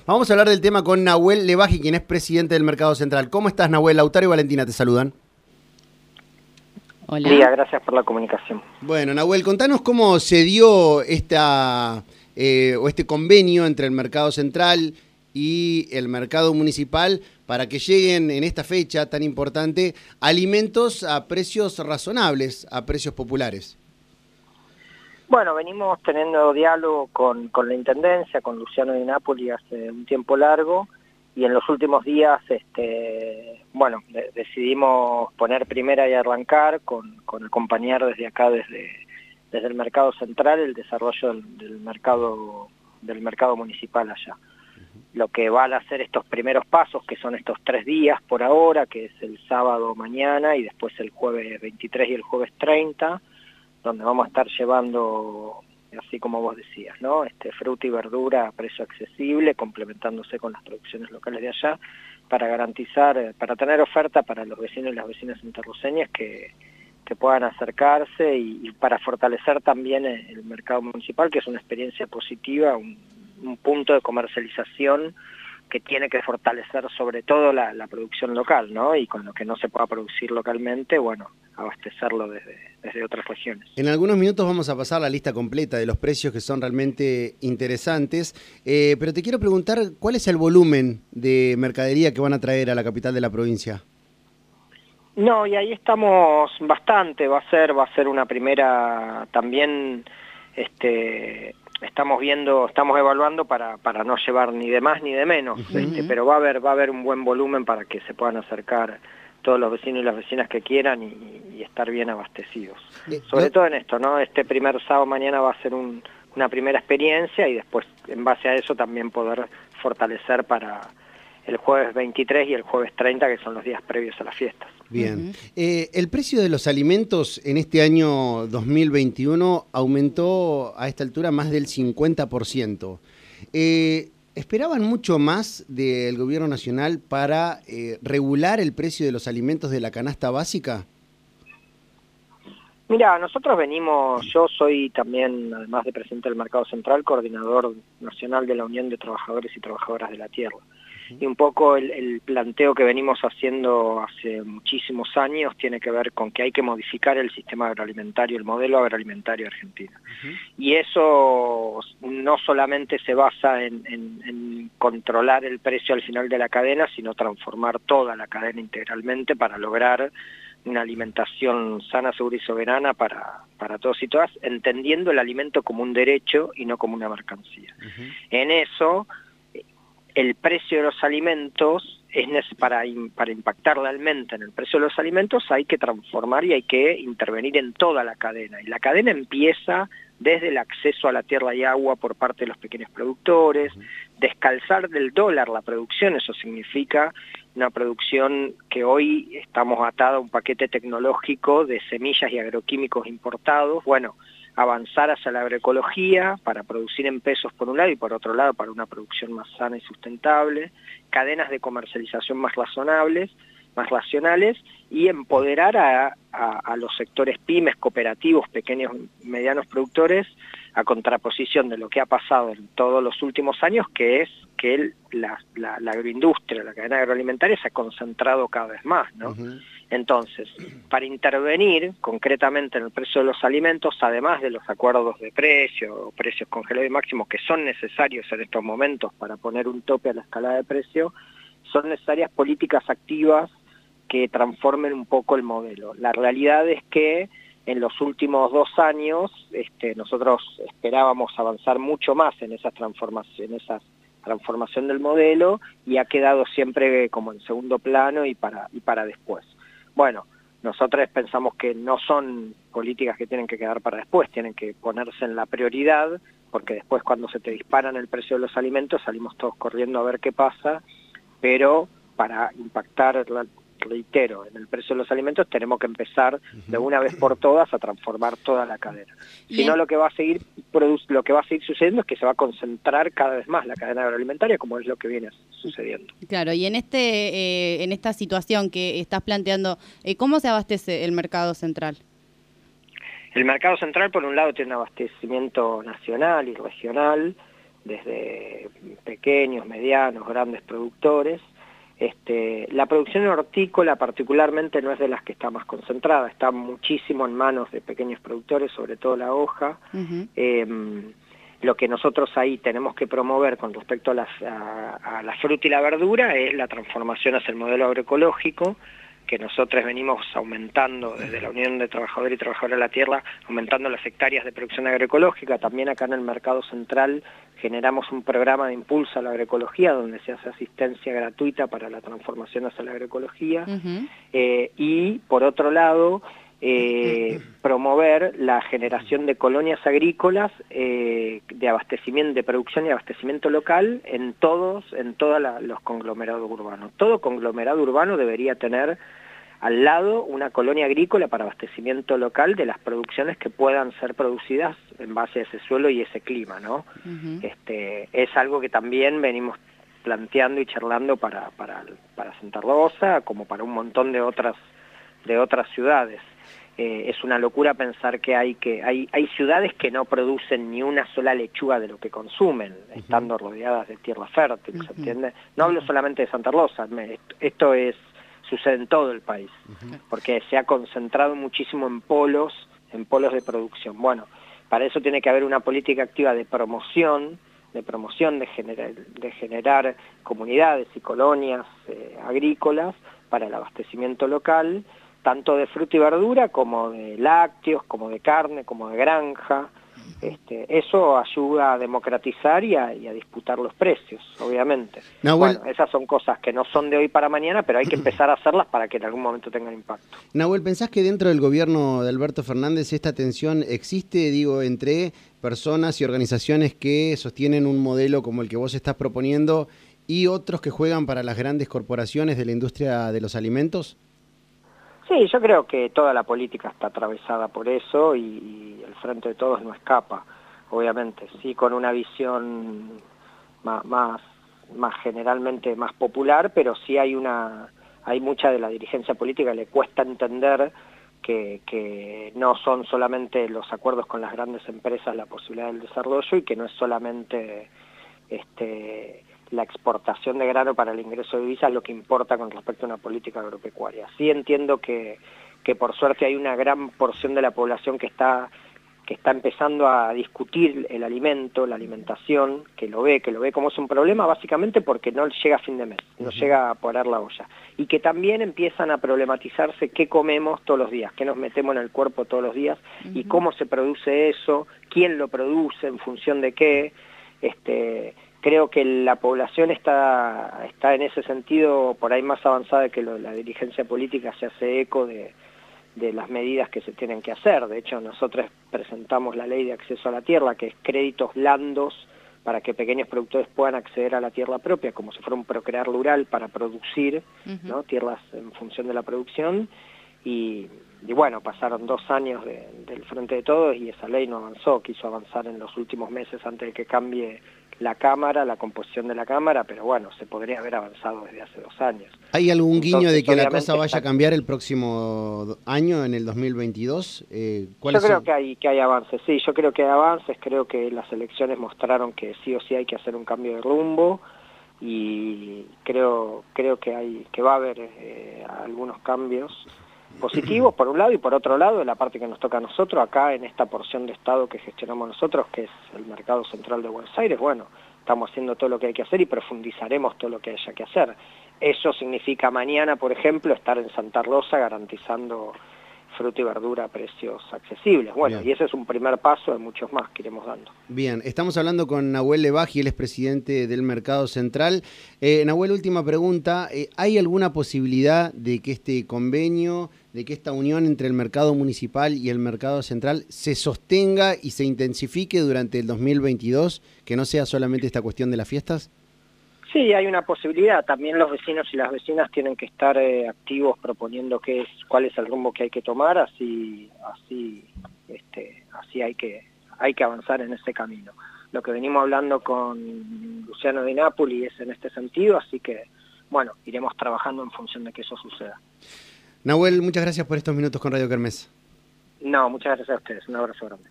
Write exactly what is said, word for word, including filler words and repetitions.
Vamos a hablar del tema con Nahuel Levaji, quien es presidente del Mercado Central. ¿Cómo estás, Nahuel? Lautaro y Valentina te saludan. Hola. Día, gracias por la comunicación. Bueno, Nahuel, contanos cómo se dio esta eh, o este convenio entre el Mercado Central y el Mercado Municipal para que lleguen en esta fecha tan importante alimentos a precios razonables, a precios populares. Bueno, venimos teniendo diálogo con, con la Intendencia, con Luciano Di Napoli hace un tiempo largo, y en los últimos días, este, bueno, de, decidimos poner primera y arrancar con, con acompañar desde acá, desde, desde el Mercado Central, el desarrollo del, del mercado del mercado municipal allá. Lo que van a hacer estos primeros pasos, que son estos tres días por ahora, que es el sábado mañana y después el jueves veintitrés y el jueves treinta, donde vamos a estar llevando, así como vos decías, ¿no? Este, fruta y verdura a precio accesible, complementándose con las producciones locales de allá, para garantizar, para tener oferta para los vecinos y las vecinas interluceñas que, que puedan acercarse y, y para fortalecer también el mercado municipal, que es una experiencia positiva, un, un punto de comercialización que tiene que fortalecer sobre todo la, la producción local, ¿no? Y con lo que no se pueda producir localmente, bueno, abastecerlo desde, desde otras regiones. En algunos minutos vamos a pasar la lista completa de los precios que son realmente interesantes, eh, pero te quiero preguntar, ¿cuál es el volumen de mercadería que van a traer a la capital de la provincia? No, y ahí estamos bastante, va a ser, va a ser una primera también, este... estamos viendo, estamos evaluando para, para no llevar ni de más ni de menos, uh-huh. este, pero va a haber, va a haber un buen volumen para que se puedan acercar todos los vecinos y las vecinas que quieran y, y estar bien abastecidos. Eh, Sobre ¿no? todo en esto, ¿no? Este primer sábado mañana va a ser un, una primera experiencia y después, en base a eso, también poder fortalecer para el jueves veintitrés y el jueves treinta, que son los días previos a las fiestas. Bien. Uh-huh. eh, el precio de los alimentos en este año dos mil veintiuno aumentó a esta altura más del cincuenta por ciento. Eh, ¿Esperaban mucho más del gobierno nacional para eh, regular el precio de los alimentos de la canasta básica? Mira, nosotros venimos, yo soy también, además de presidente del Mercado Central, coordinador nacional de la Unión de Trabajadores y Trabajadoras de la Tierra. Y un poco el, el planteo que venimos haciendo hace muchísimos años tiene que ver con que hay que modificar el sistema agroalimentario, el modelo agroalimentario argentino. Uh-huh. Y eso no solamente se basa en, en, en controlar el precio al final de la cadena, sino transformar toda la cadena integralmente para lograr una alimentación sana, segura y soberana para, para todos y todas, entendiendo el alimento como un derecho y no como una mercancía. Uh-huh. En eso, el precio de los alimentos, es para, para impactar realmente en el precio de los alimentos, hay que transformar y hay que intervenir en toda la cadena. Y la cadena empieza desde el acceso a la tierra y agua por parte de los pequeños productores, descalzar del dólar la producción, eso significa una producción que hoy estamos atados a un paquete tecnológico de semillas y agroquímicos importados, bueno, avanzar hacia la agroecología para producir en pesos por un lado y por otro lado para una producción más sana y sustentable, cadenas de comercialización más razonables, más racionales y empoderar a, a, a los sectores pymes, cooperativos, pequeños y medianos productores a contraposición de lo que ha pasado en todos los últimos años, que es que el, la, la, la agroindustria, la cadena agroalimentaria se ha concentrado cada vez más, ¿no? Uh-huh. Entonces, para intervenir concretamente en el precio de los alimentos, además de los acuerdos de precio, precios congelados y máximos que son necesarios en estos momentos para poner un tope a la escalada de precio, son necesarias políticas activas que transformen un poco el modelo. La realidad es que en los últimos dos años este, nosotros esperábamos avanzar mucho más en esas transformaciones, esas transformación del modelo y ha quedado siempre como en segundo plano y para, y para después. Bueno, nosotros pensamos que no son políticas que tienen que quedar para después, tienen que ponerse en la prioridad, porque después cuando se te disparan el precio de los alimentos salimos todos corriendo a ver qué pasa, pero para impactar, reitero, en el precio de los alimentos tenemos que empezar de una vez por todas a transformar toda la cadena. Si no, lo que va a seguir lo que va a seguir sucediendo es que se va a concentrar cada vez más la cadena agroalimentaria, como es lo que viene sucediendo. Claro, y en este eh, en esta situación que estás planteando, eh, ¿cómo se abastece el mercado central? El mercado central, por un lado, tiene un abastecimiento nacional y regional, desde pequeños, medianos, grandes productores. Este, la producción hortícola particularmente no es de las que está más concentrada, está muchísimo en manos de pequeños productores, sobre todo la hoja. Uh-huh. eh, lo que nosotros ahí tenemos que promover con respecto a, las, a, a la fruta y la verdura es la transformación hacia el modelo agroecológico, que nosotros venimos aumentando desde la Unión de Trabajadores y Trabajadoras de la Tierra, aumentando las hectáreas de producción agroecológica. También acá en el Mercado Central generamos un programa de impulso a la agroecología, donde se hace asistencia gratuita para la transformación hacia la agroecología. Uh-huh. eh, y, por otro lado, eh, promover la generación de colonias agrícolas eh, de abastecimiento, de producción y abastecimiento local en todos, en todos los conglomerados urbanos. Todo conglomerado urbano debería tener al lado una colonia agrícola para abastecimiento local de las producciones que puedan ser producidas en base a ese suelo y ese clima, ¿no? Uh-huh. Este, es algo que también venimos planteando y charlando para, para, para Santa Rosa, como para un montón de otras, de otras ciudades. Eh, es una locura pensar que hay que hay, hay ciudades que no producen ni una sola lechuga de lo que consumen, uh-huh. estando rodeadas de tierra fértil, uh-huh. ¿se entiende? No hablo solamente de Santa Rosa, me, esto es sucede en todo el país, uh-huh. porque se ha concentrado muchísimo en polos, en polos de producción. Bueno, para eso tiene que haber una política activa de promoción, de promoción, de generar, de generar comunidades y colonias eh, agrícolas para el abastecimiento local, tanto de fruta y verdura como de lácteos, como de carne, como de granja. Este, eso ayuda a democratizar y a, y a disputar los precios, obviamente. Nahuel, bueno, esas son cosas que no son de hoy para mañana, pero hay que empezar a hacerlas para que en algún momento tengan impacto. Nahuel, ¿pensás que dentro del gobierno de Alberto Fernández esta tensión existe, digo, entre personas y organizaciones que sostienen un modelo como el que vos estás proponiendo y otros que juegan para las grandes corporaciones de la industria de los alimentos? Sí, yo creo que toda la política está atravesada por eso y, y el Frente de Todos no escapa, obviamente, sí con una visión más, más, más generalmente más popular, pero sí hay una hay mucha de la dirigencia política que le cuesta entender que, que no son solamente los acuerdos con las grandes empresas la posibilidad del desarrollo y que no es solamente este la exportación de grano para el ingreso de divisas lo que importa con respecto a una política agropecuaria. Sí entiendo que, que por suerte hay una gran porción de la población que está, que está empezando a discutir el alimento, la alimentación, que lo ve, que lo ve como es un problema básicamente porque no llega a fin de mes, no uh-huh. llega a parar la olla. Y que también empiezan a problematizarse qué comemos todos los días, qué nos metemos en el cuerpo todos los días uh-huh. y cómo se produce eso, quién lo produce, en función de qué, este... Creo que la población está, está en ese sentido por ahí más avanzada que lo, la dirigencia política se hace eco de, de las medidas que se tienen que hacer. De hecho, nosotros presentamos la ley de acceso a la tierra, que es créditos blandos para que pequeños productores puedan acceder a la tierra propia, como si fuera un procrear rural para producir, uh-huh. ¿no? Tierras en función de la producción. Y, y bueno, pasaron dos años de, del Frente de Todos y esa ley no avanzó, quiso avanzar en los últimos meses antes de que cambie la Cámara, la composición de la Cámara, pero bueno, se podría haber avanzado desde hace dos años. ¿Hay algún Entonces, guiño de que la cosa vaya a cambiar el próximo año, en el dos mil veintidós? Eh, yo creo son? que hay que hay avances, sí, yo creo que hay avances, creo que las elecciones mostraron que sí o sí hay que hacer un cambio de rumbo y creo creo que hay que va a haber eh, algunos cambios positivos por un lado y por otro lado en la parte que nos toca a nosotros acá en esta porción de Estado que gestionamos nosotros, que es el Mercado Central de Buenos Aires. Bueno, estamos haciendo todo lo que hay que hacer y profundizaremos todo lo que haya que hacer. Eso significa mañana, por ejemplo, estar en Santa Rosa garantizando fruta y verdura a precios accesibles. Bueno, Bien. y ese es un primer paso de muchos más que iremos dando. Bien, estamos hablando con Nahuel Lebaji, él es presidente del Mercado Central. Eh, Nahuel, última pregunta, eh, ¿hay alguna posibilidad de que este convenio, de que esta unión entre el mercado municipal y el mercado central se sostenga y se intensifique durante el dos mil veintidós, que no sea solamente esta cuestión de las fiestas? Sí, hay una posibilidad. También los vecinos y las vecinas tienen que estar eh, activos proponiendo qué es, cuál es el rumbo que hay que tomar, así, así, este, así hay que, hay que avanzar en ese camino. Lo que venimos hablando con Luciano Di Napoli es en este sentido, así que, bueno, iremos trabajando en función de que eso suceda. Nahuel, muchas gracias por estos minutos con Radio Kermés. No, muchas gracias a ustedes. Un abrazo grande.